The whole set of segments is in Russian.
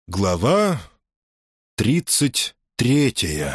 Глава 33.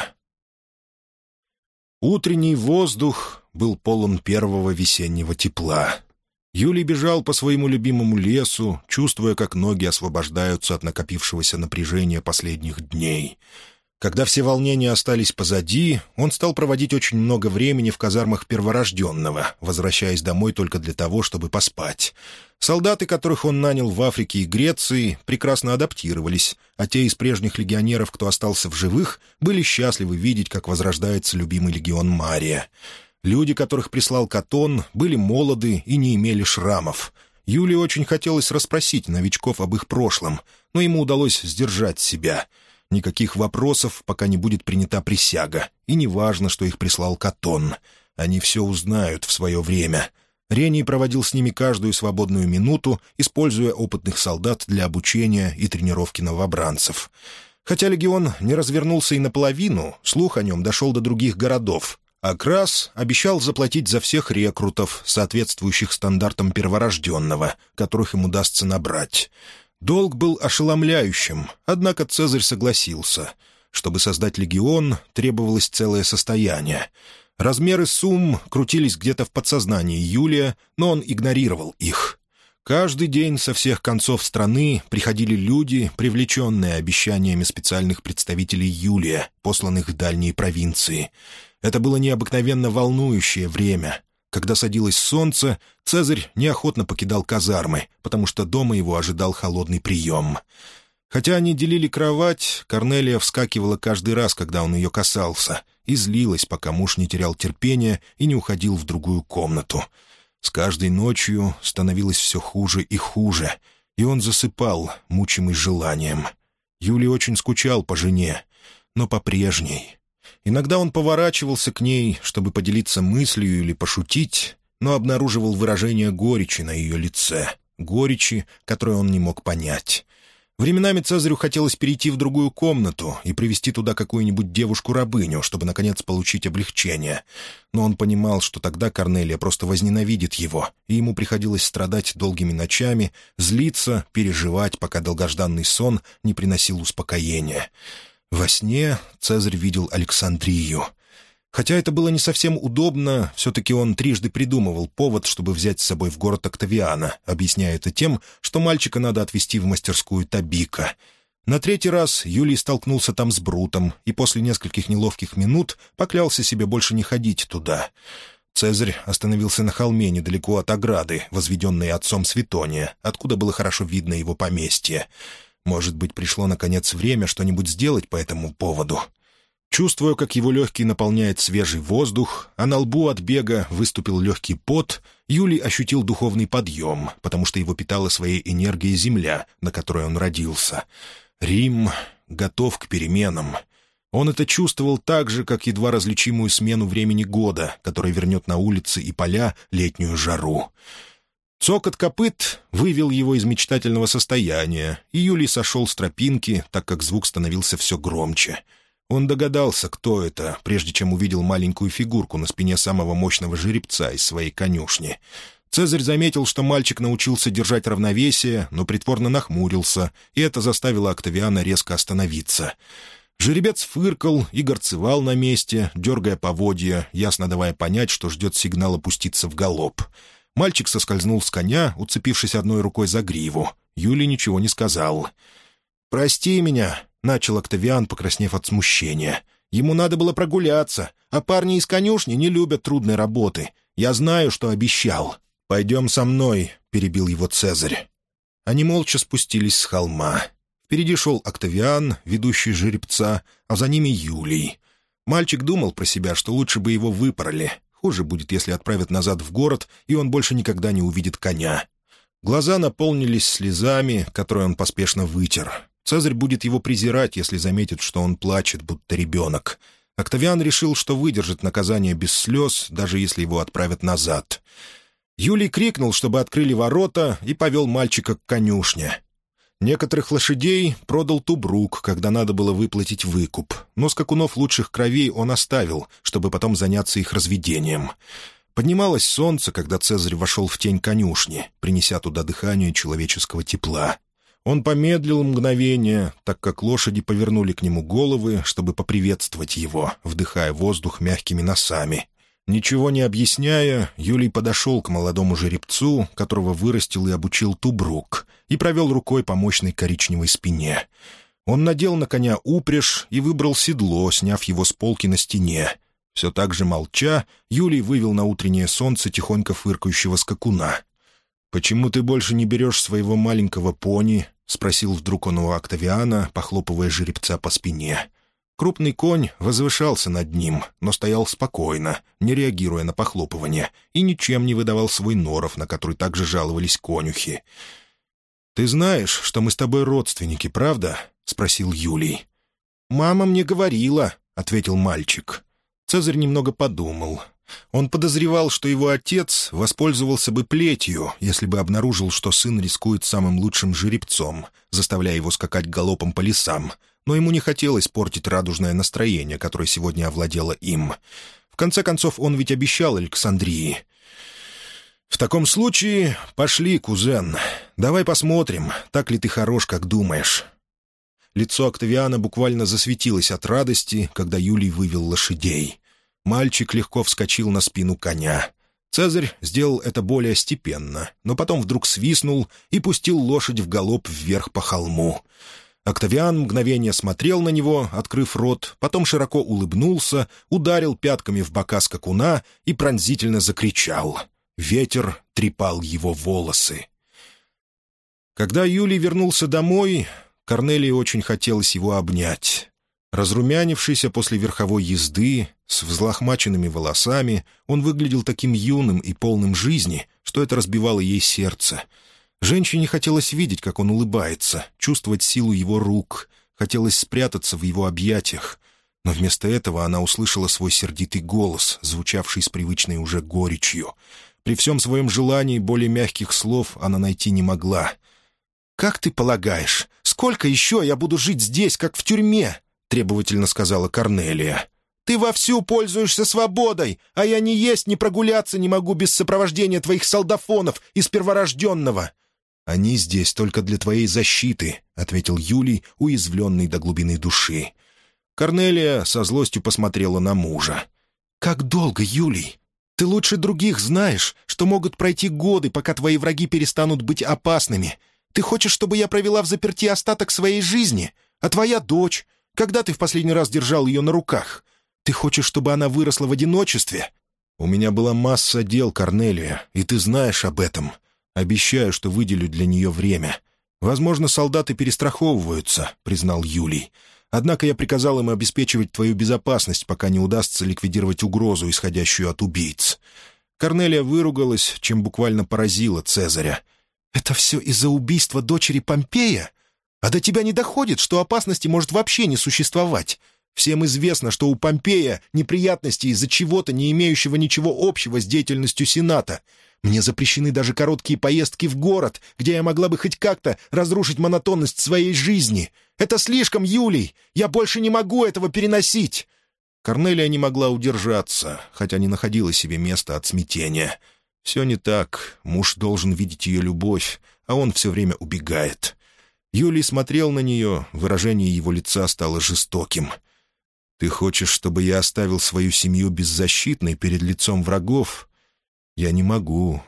Утренний воздух был полон первого весеннего тепла. Юлий бежал по своему любимому лесу, чувствуя, как ноги освобождаются от накопившегося напряжения последних дней. Когда все волнения остались позади, он стал проводить очень много времени в казармах Перворожденного, возвращаясь домой только для того, чтобы поспать. Солдаты, которых он нанял в Африке и Греции, прекрасно адаптировались, а те из прежних легионеров, кто остался в живых, были счастливы видеть, как возрождается любимый легион Мария. Люди, которых прислал Катон, были молоды и не имели шрамов. Юлию очень хотелось расспросить новичков об их прошлом, но ему удалось сдержать себя. Никаких вопросов, пока не будет принята присяга, и не важно, что их прислал Катон. Они все узнают в свое время. Рений проводил с ними каждую свободную минуту, используя опытных солдат для обучения и тренировки новобранцев. Хотя легион не развернулся и наполовину, слух о нем дошел до других городов. Акрас обещал заплатить за всех рекрутов, соответствующих стандартам Перворожденного, которых им удастся набрать. Долг был ошеломляющим, однако Цезарь согласился. Чтобы создать легион, требовалось целое состояние. Размеры сумм крутились где-то в подсознании Юлия, но он игнорировал их. Каждый день со всех концов страны приходили люди, привлеченные обещаниями специальных представителей Юлия, посланных в дальние провинции. Это было необыкновенно волнующее время. Когда садилось солнце, Цезарь неохотно покидал казармы, потому что дома его ожидал холодный прием. Хотя они делили кровать, Корнелия вскакивала каждый раз, когда он ее касался, и злилась, пока муж не терял терпения и не уходил в другую комнату. С каждой ночью становилось все хуже и хуже, и он засыпал, мучимый желанием. Юлий очень скучал по жене, но по прежней. Иногда он поворачивался к ней, чтобы поделиться мыслью или пошутить, но обнаруживал выражение горечи на ее лице, горечи, которую он не мог понять. Временами Цезарю хотелось перейти в другую комнату и привести туда какую-нибудь девушку-рабыню, чтобы, наконец, получить облегчение. Но он понимал, что тогда Корнелия просто возненавидит его, и ему приходилось страдать долгими ночами, злиться, переживать, пока долгожданный сон не приносил успокоения. Во сне Цезарь видел Александрию. Хотя это было не совсем удобно, все-таки он трижды придумывал повод, чтобы взять с собой в город Октавиана, объясняя это тем, что мальчика надо отвезти в мастерскую Табика. На третий раз Юлий столкнулся там с Брутом и после нескольких неловких минут поклялся себе больше не ходить туда. Цезарь остановился на холме недалеко от ограды, возведенной отцом Светония, откуда было хорошо видно его поместье. Может быть, пришло, наконец, время что-нибудь сделать по этому поводу. Чувствуя, как его легкий наполняет свежий воздух, а на лбу от бега выступил легкий пот, Юлий ощутил духовный подъем, потому что его питала своей энергией земля, на которой он родился. Рим готов к переменам. Он это чувствовал так же, как едва различимую смену времени года, которая вернет на улицы и поля летнюю жару. Цокот копыт вывел его из мечтательного состояния, и Юлий сошел с тропинки, так как звук становился все громче. Он догадался, кто это, прежде чем увидел маленькую фигурку на спине самого мощного жеребца из своей конюшни. Цезарь заметил, что мальчик научился держать равновесие, но притворно нахмурился, и это заставило Октавиана резко остановиться. Жеребец фыркал и горцевал на месте, дергая поводья, ясно давая понять, что ждет сигнала пуститься в галоп. Мальчик соскользнул с коня, уцепившись одной рукой за гриву. Юлий ничего не сказал. «Прости меня», — начал Октавиан, покраснев от смущения. «Ему надо было прогуляться, а парни из конюшни не любят трудной работы. Я знаю, что обещал». «Пойдем со мной», — перебил его Цезарь. Они молча спустились с холма. Впереди шел Октавиан, ведущий жеребца, а за ними Юлий. Мальчик думал про себя, что лучше бы его выпороли. Хуже будет, если отправят назад в город, и он больше никогда не увидит коня. Глаза наполнились слезами, которые он поспешно вытер. Цезарь будет его презирать, если заметит, что он плачет, будто ребенок. Октавиан решил, что выдержит наказание без слез, даже если его отправят назад. Юлий крикнул, чтобы открыли ворота, и повел мальчика к конюшне. Некоторых лошадей продал Тубрук, когда надо было выплатить выкуп, но скакунов лучших кровей он оставил, чтобы потом заняться их разведением. Поднималось солнце, когда Цезарь вошел в тень конюшни, принеся туда дыхание человеческого тепла. Он помедлил мгновение, так как лошади повернули к нему головы, чтобы поприветствовать его, вдыхая воздух мягкими носами. Ничего не объясняя, Юлий подошел к молодому жеребцу, которого вырастил и обучил Тубрук, и провел рукой по мощной коричневой спине. Он надел на коня упряжь и выбрал седло, сняв его с полки на стене. Все так же молча, Юлий вывел на утреннее солнце тихонько фыркающего скакуна. «Почему ты больше не берешь своего маленького пони?» — спросил вдруг он у Октавиана, похлопывая жеребца по спине. Крупный конь возвышался над ним, но стоял спокойно, не реагируя на похлопывание, и ничем не выдавал свой норов, на который также жаловались конюхи. «Ты знаешь, что мы с тобой родственники, правда?» — спросил Юлий. «Мама мне говорила», — ответил мальчик. Цезарь немного подумал. Он подозревал, что его отец воспользовался бы плетью, если бы обнаружил, что сын рискует самым лучшим жеребцом, заставляя его скакать галопом по лесам, но ему не хотелось портить радужное настроение, которое сегодня овладело им. В конце концов, он ведь обещал Александрии. «В таком случае пошли, кузен. Давай посмотрим, так ли ты хорош, как думаешь». Лицо Октавиана буквально засветилось от радости, когда Юлий вывел лошадей. Мальчик легко вскочил на спину коня. Цезарь сделал это более степенно, но потом вдруг свистнул и пустил лошадь в галоп вверх по холму. Октавиан мгновение смотрел на него, открыв рот, потом широко улыбнулся, ударил пятками в бока скакуна и пронзительно закричал. Ветер трепал его волосы. Когда Юлий вернулся домой, Корнелии очень хотелось его обнять. Разрумянившийся после верховой езды, с взлохмаченными волосами, он выглядел таким юным и полным жизни, что это разбивало ей сердце. Женщине хотелось видеть, как он улыбается, чувствовать силу его рук, хотелось спрятаться в его объятиях. Но вместо этого она услышала свой сердитый голос, звучавший с привычной уже горечью. При всем своем желании более мягких слов она найти не могла. «Как ты полагаешь, сколько еще я буду жить здесь, как в тюрьме?» — требовательно сказала Корнелия. «Ты вовсю пользуешься свободой, а я ни есть, ни прогуляться не могу без сопровождения твоих солдафонов из перворожденного». «Они здесь только для твоей защиты», — ответил Юлий, уязвленный до глубины души. Корнелия со злостью посмотрела на мужа. «Как долго, Юлий? Ты лучше других знаешь, что могут пройти годы, пока твои враги перестанут быть опасными. Ты хочешь, чтобы я провела взаперти остаток своей жизни? А твоя дочь? Когда ты в последний раз держал ее на руках? Ты хочешь, чтобы она выросла в одиночестве?» «У меня была масса дел, Корнелия, и ты знаешь об этом. Обещаю, что выделю для нее время. Возможно, солдаты перестраховываются», — признал Юлий. «Однако я приказал им обеспечивать твою безопасность, пока не удастся ликвидировать угрозу, исходящую от убийц». Корнелия выругалась, чем буквально поразила Цезаря. «Это все из-за убийства дочери Помпея? А до тебя не доходит, что опасности может вообще не существовать? Всем известно, что у Помпея неприятности из-за чего-то, не имеющего ничего общего с деятельностью Сената. Мне запрещены даже короткие поездки в город, где я могла бы хоть как-то разрушить монотонность своей жизни. Это слишком, Юлий! Я больше не могу этого переносить!» Корнелия не могла удержаться, хотя не находила себе места от смятения. Все не так. Муж должен видеть ее любовь, а он все время убегает. Юлий смотрел на нее, выражение его лица стало жестоким. «Ты хочешь, чтобы я оставил свою семью беззащитной перед лицом врагов? Я не могу.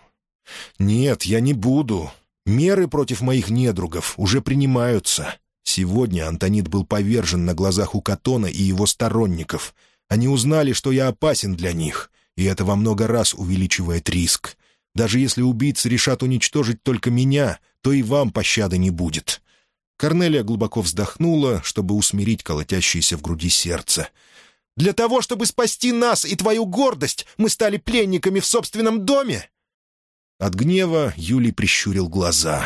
Нет, я не буду. Меры против моих недругов уже принимаются. Сегодня Антонид был повержен на глазах у Катона и его сторонников. Они узнали, что я опасен для них, и это во много раз увеличивает риск. Даже если убийцы решат уничтожить только меня, то и вам пощады не будет». Корнелия глубоко вздохнула, чтобы усмирить колотящееся в груди сердце. «Для того, чтобы спасти нас и твою гордость, мы стали пленниками в собственном доме?» От гнева Юлий прищурил глаза.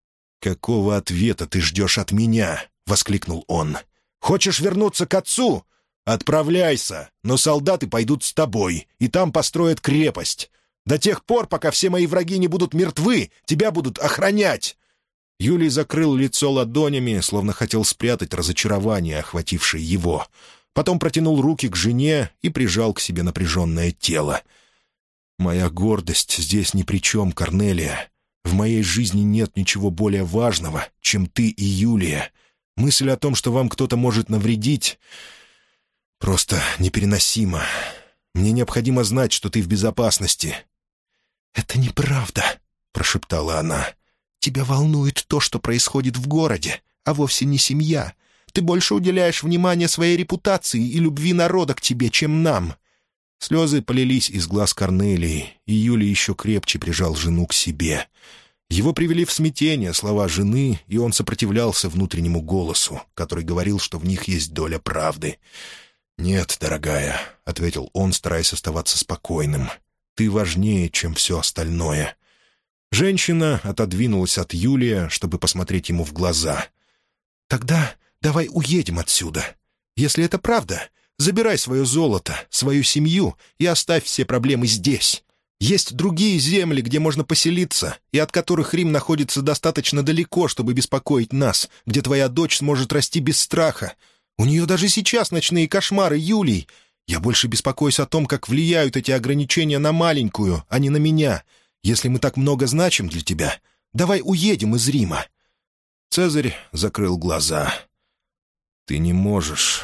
«Какого ответа ты ждешь от меня?» — воскликнул он. «Хочешь вернуться к отцу? Отправляйся, но солдаты пойдут с тобой, и там построят крепость. До тех пор, пока все мои враги не будут мертвы, тебя будут охранять». Юлий закрыл лицо ладонями, словно хотел спрятать разочарование, охватившее его. Потом протянул руки к жене и прижал к себе напряженное тело. «Моя гордость здесь ни при чем, Корнелия. В моей жизни нет ничего более важного, чем ты и Юлия. Мысль о том, что вам кто-то может навредить, просто непереносима. Мне необходимо знать, что ты в безопасности». «Это неправда», — прошептала она. «Тебя волнует то, что происходит в городе, а вовсе не семья. Ты больше уделяешь внимание своей репутации и любви народа к тебе, чем нам». Слезы полились из глаз Корнелии, и Юлий еще крепче прижал жену к себе. Его привели в смятение слова жены, и он сопротивлялся внутреннему голосу, который говорил, что в них есть доля правды. «Нет, дорогая», — ответил он, стараясь оставаться спокойным. «Ты важнее, чем все остальное». Женщина отодвинулась от Юлия, чтобы посмотреть ему в глаза. «Тогда давай уедем отсюда. Если это правда, забирай свое золото, свою семью и оставь все проблемы здесь. Есть другие земли, где можно поселиться, и от которых Рим находится достаточно далеко, чтобы беспокоить нас, где твоя дочь сможет расти без страха. У нее даже сейчас ночные кошмары, Юлий. Я больше беспокоюсь о том, как влияют эти ограничения на маленькую, а не на меня. Если мы так много значим для тебя, давай уедем из Рима». Цезарь закрыл глаза. «Ты не можешь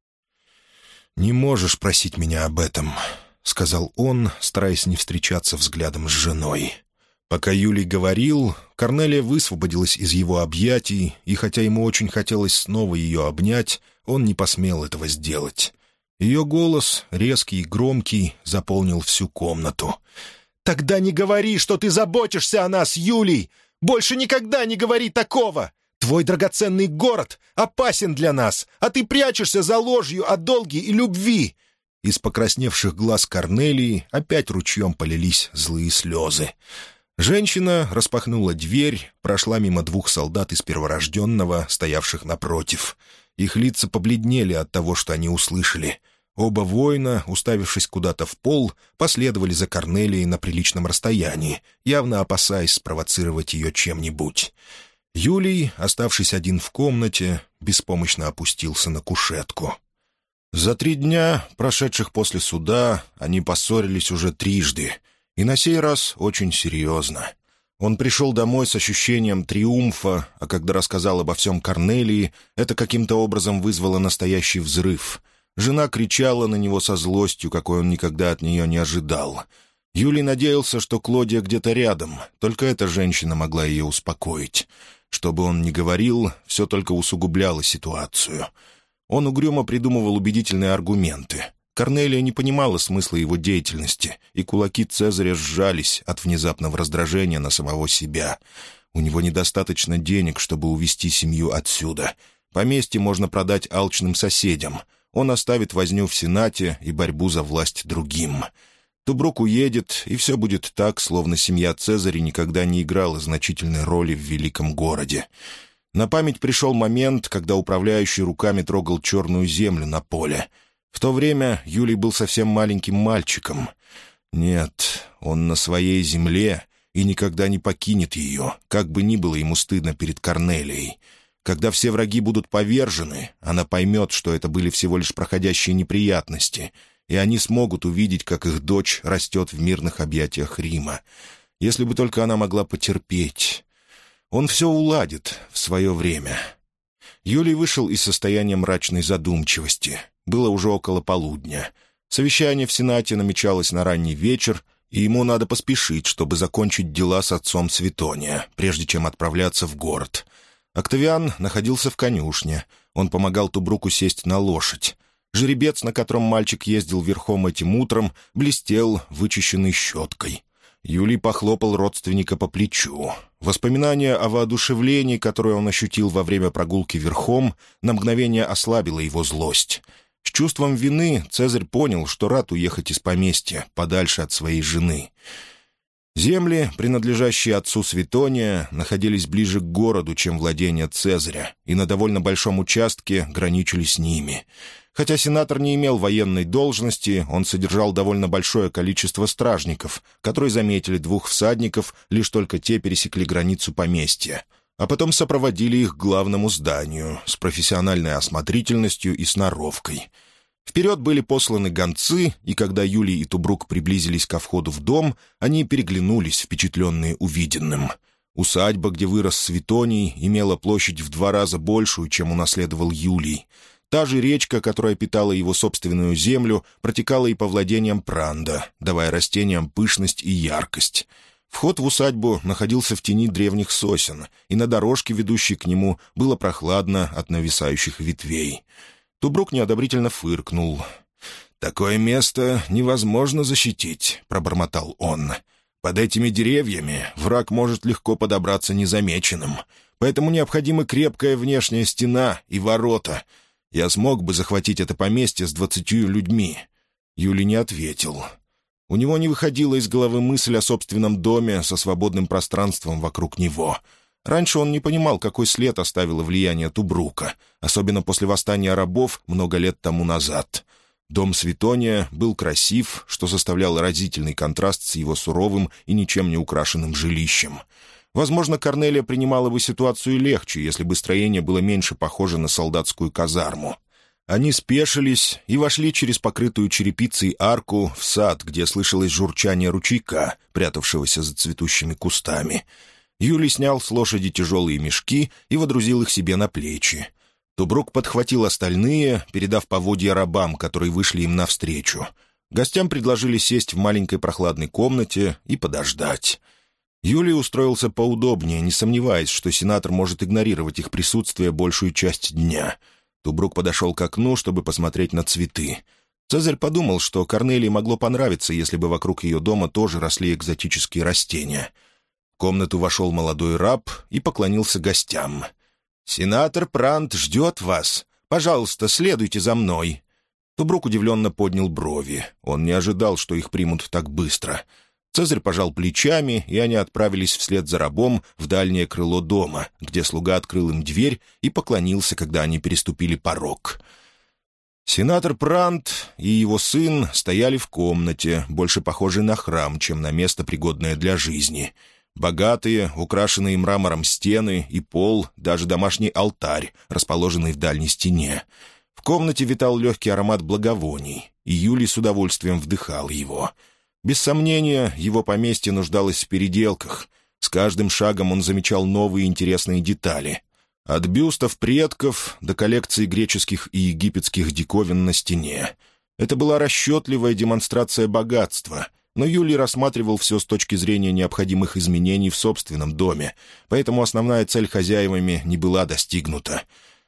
просить меня об этом», — сказал он, стараясь не встречаться взглядом с женой. Пока Юлий говорил, Корнелия высвободилась из его объятий, и хотя ему очень хотелось снова ее обнять, он не посмел этого сделать. Ее голос, резкий и громкий, заполнил всю комнату. «Тогда не говори, что ты заботишься о нас, Юлий! Больше никогда не говори такого! Твой драгоценный город опасен для нас, а ты прячешься за ложью о долге и любви!» Из покрасневших глаз Корнелии опять ручьем полились злые слезы. Женщина распахнула дверь, прошла мимо двух солдат из перворожденного, стоявших напротив. Их лица побледнели от того, что они услышали. Оба воина, уставившись куда-то в пол, последовали за Корнелией на приличном расстоянии, явно опасаясь спровоцировать ее чем-нибудь. Юлий, оставшись один в комнате, беспомощно опустился на кушетку. За 3 дня, прошедших после суда, они поссорились уже трижды, и на сей раз очень серьезно. Он пришел домой с ощущением триумфа, а когда рассказал обо всем Корнелии, это каким-то образом вызвало настоящий взрыв. Жена кричала на него со злостью, какой он никогда от нее не ожидал. Юлий надеялся, что Клодия где-то рядом, только эта женщина могла ее успокоить. Что бы он ни говорил, все только усугубляло ситуацию. Он угрюмо придумывал убедительные аргументы. Корнелия не понимала смысла его деятельности, и кулаки Цезаря сжались от внезапного раздражения на самого себя. У него недостаточно денег, чтобы увести семью отсюда. Поместье можно продать алчным соседям. Он оставит возню в Сенате и борьбу за власть другим. Тубрук уедет, и все будет так, словно семья Цезаря никогда не играла значительной роли в великом городе. На память пришел момент, когда управляющий руками трогал черную землю на поле. В то время Юлий был совсем маленьким мальчиком. Нет, он на своей земле и никогда не покинет ее, как бы ни было ему стыдно перед Корнелией. Когда все враги будут повержены, она поймет, что это были всего лишь проходящие неприятности, и они смогут увидеть, как их дочь растет в мирных объятиях Рима. Если бы только она могла потерпеть. Он все уладит в свое время. Юлий вышел из состояния мрачной задумчивости. Было уже около полудня. Совещание в Сенате намечалось на ранний вечер, и ему надо поспешить, чтобы закончить дела с отцом Светония, прежде чем отправляться в город. Октавиан находился в конюшне. Он помогал Тубруку сесть на лошадь. Жеребец, на котором мальчик ездил верхом этим утром, блестел вычищенной щеткой. Юлий похлопал родственника по плечу. Воспоминание о воодушевлении, которое он ощутил во время прогулки верхом, на мгновение ослабило его злость. С чувством вины Цезарь понял, что рад уехать из поместья, подальше от своей жены. Земли, принадлежащие отцу Светония, находились ближе к городу, чем владения Цезаря, и на довольно большом участке граничили с ними. Хотя сенатор не имел военной должности, он содержал довольно большое количество стражников, которые заметили 2 всадников, лишь только те пересекли границу поместья, а потом сопроводили их к главному зданию с профессиональной осмотрительностью и сноровкой. Вперед были посланы гонцы, и когда Юлий и Тубрук приблизились ко входу в дом, они переглянулись, впечатленные увиденным. Усадьба, где вырос Светоний, имела площадь в 2 раза большую, чем унаследовал Юлий. Та же речка, которая питала его собственную землю, протекала и по владениям Пранда, давая растениям пышность и яркость. Вход в усадьбу находился в тени древних сосен, и на дорожке, ведущей к нему, было прохладно от нависающих ветвей. Тубрук неодобрительно фыркнул. «Такое место невозможно защитить», — пробормотал он. «Под этими деревьями враг может легко подобраться незамеченным, поэтому необходима крепкая внешняя стена и ворота. Я смог бы захватить это поместье с 20 людьми». Юлий не ответил. У него не выходила из головы мысль о собственном доме со свободным пространством вокруг него. Раньше он не понимал, какой след оставило влияние Тубрука, особенно после восстания рабов много лет тому назад. Дом Светония был красив, что составляло разительный контраст с его суровым и ничем не украшенным жилищем. Возможно, Корнелия принимала бы ситуацию легче, если бы строение было меньше похоже на солдатскую казарму. Они спешились и вошли через покрытую черепицей арку в сад, где слышалось журчание ручейка, прятавшегося за цветущими кустами. Юлий снял с лошади тяжелые мешки и водрузил их себе на плечи. Тубрук подхватил остальные, передав поводья рабам, которые вышли им навстречу. Гостям предложили сесть в маленькой прохладной комнате и подождать. Юлий устроился поудобнее, не сомневаясь, что сенатор может игнорировать их присутствие большую часть дня. Тубрук подошел к окну, чтобы посмотреть на цветы. Цезарь подумал, что Корнелии могло понравиться, если бы вокруг ее дома тоже росли экзотические растения. В комнату вошел молодой раб и поклонился гостям. «Сенатор Пранд ждет вас. Пожалуйста, следуйте за мной». Тубрук удивленно поднял брови. Он не ожидал, что их примут так быстро. Цезарь пожал плечами, и они отправились вслед за рабом в дальнее крыло дома, где слуга открыл им дверь и поклонился, когда они переступили порог. Сенатор Пранд и его сын стояли в комнате, больше похожей на храм, чем на место, пригодное для жизни. Богатые, украшенные мрамором стены и пол, даже домашний алтарь, расположенный в дальней стене. В комнате витал легкий аромат благовоний, и Юлий с удовольствием вдыхал его. Без сомнения, его поместье нуждалось в переделках. С каждым шагом он замечал новые интересные детали. От бюстов предков до коллекции греческих и египетских диковин на стене. Это была расчетливая демонстрация богатства, но Юлий рассматривал все с точки зрения необходимых изменений в собственном доме, поэтому основная цель хозяевами не была достигнута.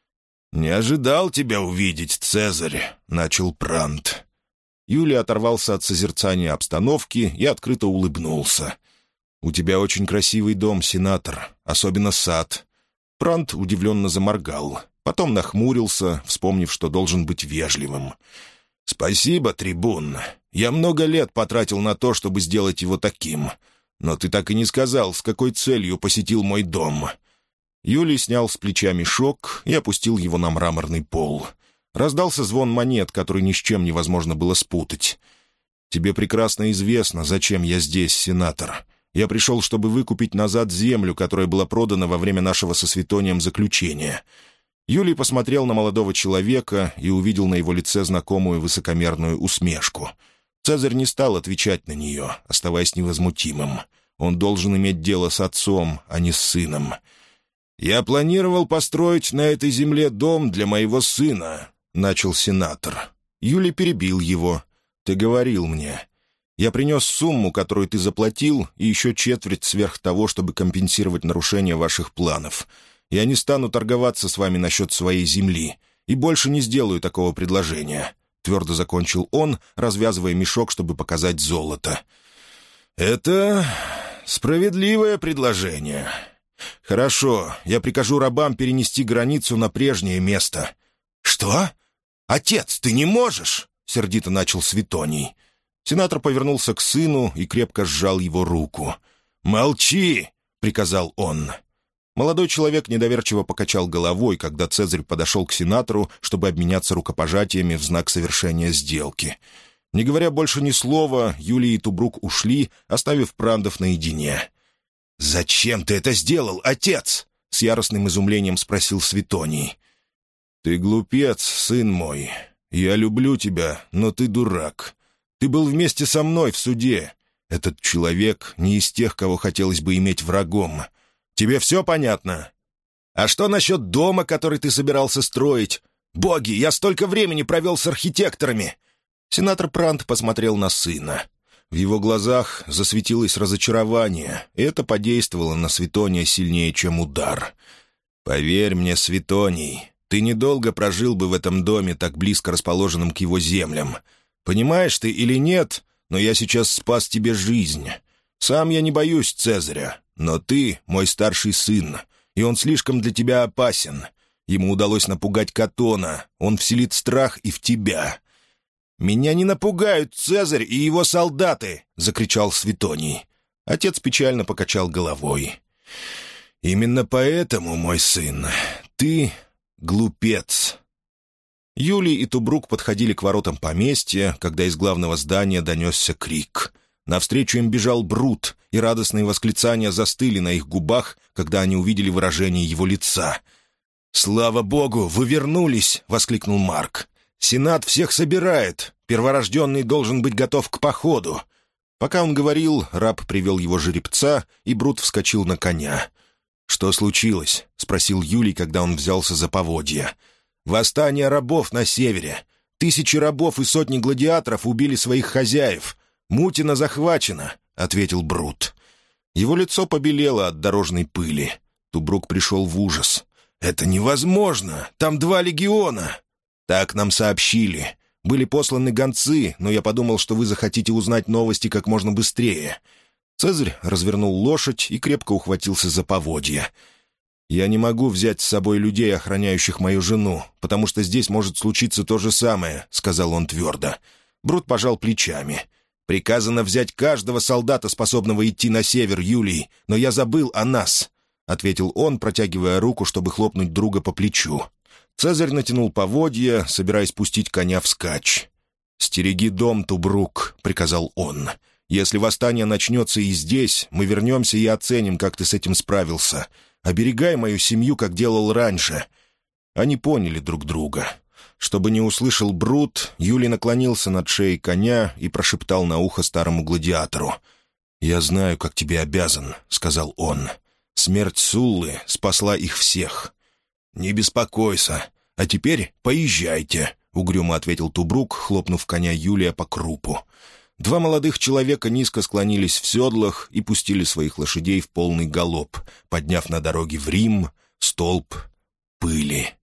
«Не ожидал тебя увидеть, Цезарь», — начал Пранд. Юлий оторвался от созерцания обстановки и открыто улыбнулся. «У тебя очень красивый дом, сенатор, особенно сад». Пранд удивленно заморгал, потом нахмурился, вспомнив, что должен быть вежливым. «Спасибо, трибун. Я много лет потратил на то, чтобы сделать его таким. Но ты так и не сказал, с какой целью посетил мой дом». Юлий снял с плеча мешок и опустил его на мраморный пол. Раздался звон монет, который ни с чем невозможно было спутать. «Тебе прекрасно известно, зачем я здесь, сенатор. Я пришел, чтобы выкупить назад землю, которая была продана во время нашего со Светонием заключения». Юлий посмотрел на молодого человека и увидел на его лице знакомую высокомерную усмешку. Цезарь не стал отвечать на нее, оставаясь невозмутимым. Он должен иметь дело с отцом, а не с сыном. «Я планировал построить на этой земле дом для моего сына», — начал сенатор. Юлий перебил его. «Ты говорил мне. Я принес сумму, которую ты заплатил, и еще четверть сверх того, чтобы компенсировать нарушение ваших планов. Я не стану торговаться с вами насчет своей земли и больше не сделаю такого предложения», — твердо закончил он, развязывая мешок, чтобы показать золото. «Это справедливое предложение. Хорошо, я прикажу рабам перенести границу на прежнее место». «Что? Отец, ты не можешь!» — сердито начал Светоний. Сенатор повернулся к сыну и крепко сжал его руку. «Молчи!» — приказал он. Молодой человек недоверчиво покачал головой, когда Цезарь подошел к сенатору, чтобы обменяться рукопожатиями в знак совершения сделки. Не говоря больше ни слова, Юлий и Тубрук ушли, оставив Прандов наедине. «Зачем ты это сделал, отец?» — с яростным изумлением спросил Светоний. «Ты глупец, сын мой. «Я люблю тебя, но ты дурак. Ты был вместе со мной в суде. Этот человек не из тех, кого хотелось бы иметь врагом. Тебе все понятно? А что насчет дома, который ты собирался строить? Боги, я столько времени провел с архитекторами!» Сенатор Прант посмотрел на сына. В его глазах засветилось разочарование, и это подействовало на Светония сильнее, чем удар. «Поверь мне, Светоний, ты недолго прожил бы в этом доме, так близко расположенном к его землям. Понимаешь ты или нет, но я сейчас спас тебе жизнь. Сам я не боюсь Цезаря, но ты мой старший сын, и он слишком для тебя опасен. Ему удалось напугать Катона, он вселит страх и в тебя». «Меня не напугают Цезарь и его солдаты!» — закричал Светоний. Отец печально покачал головой. «Именно поэтому, мой сын, ты глупец». Юлий и Тубрук подходили к воротам поместья, когда из главного здания донесся крик. Навстречу им бежал Брут, и радостные восклицания застыли на их губах, когда они увидели выражение его лица. «Слава богу, вы вернулись!» — воскликнул Марк. «Сенат всех собирает. Перворожденный должен быть готов к походу». Пока он говорил, раб привел его жеребца, и Брут вскочил на коня. «Что случилось?» — спросил Юлий, когда он взялся за поводья. «Восстание рабов на севере. 1000 рабов и сотни гладиаторов убили своих хозяев. Мутина захвачена», — ответил Брут. Его лицо побелело от дорожной пыли. Тубрук пришел в ужас. «Это невозможно! Там 2 легиона!» «Так нам сообщили. Были посланы гонцы, но я подумал, что вы захотите узнать новости как можно быстрее». Цезарь развернул лошадь и крепко ухватился за поводья. «Я не могу взять с собой людей, охраняющих мою жену, потому что здесь может случиться то же самое», — сказал он твердо. Брут пожал плечами. «Приказано взять каждого солдата, способного идти на север, Юлий, но я забыл о нас», — ответил он, протягивая руку, чтобы хлопнуть друга по плечу. Цезарь натянул поводья, собираясь пустить коня вскачь. «Стереги дом, Тубрук», — приказал он. «Если восстание начнется и здесь, мы вернемся и оценим, как ты с этим справился. Оберегай мою семью, как делал раньше». Они поняли друг друга. Чтобы не услышал Брут, Юлий наклонился над шеей коня и прошептал на ухо старому гладиатору. «Я знаю, как тебе обязан», — сказал он. «Смерть Суллы спасла их всех». «Не беспокойся. А теперь поезжайте», — угрюмо ответил Тубрук, хлопнув коня Юлия по крупу. 2 молодых человека низко склонились в седлах и пустили своих лошадей в полный галоп, подняв на дороге в Рим столб пыли.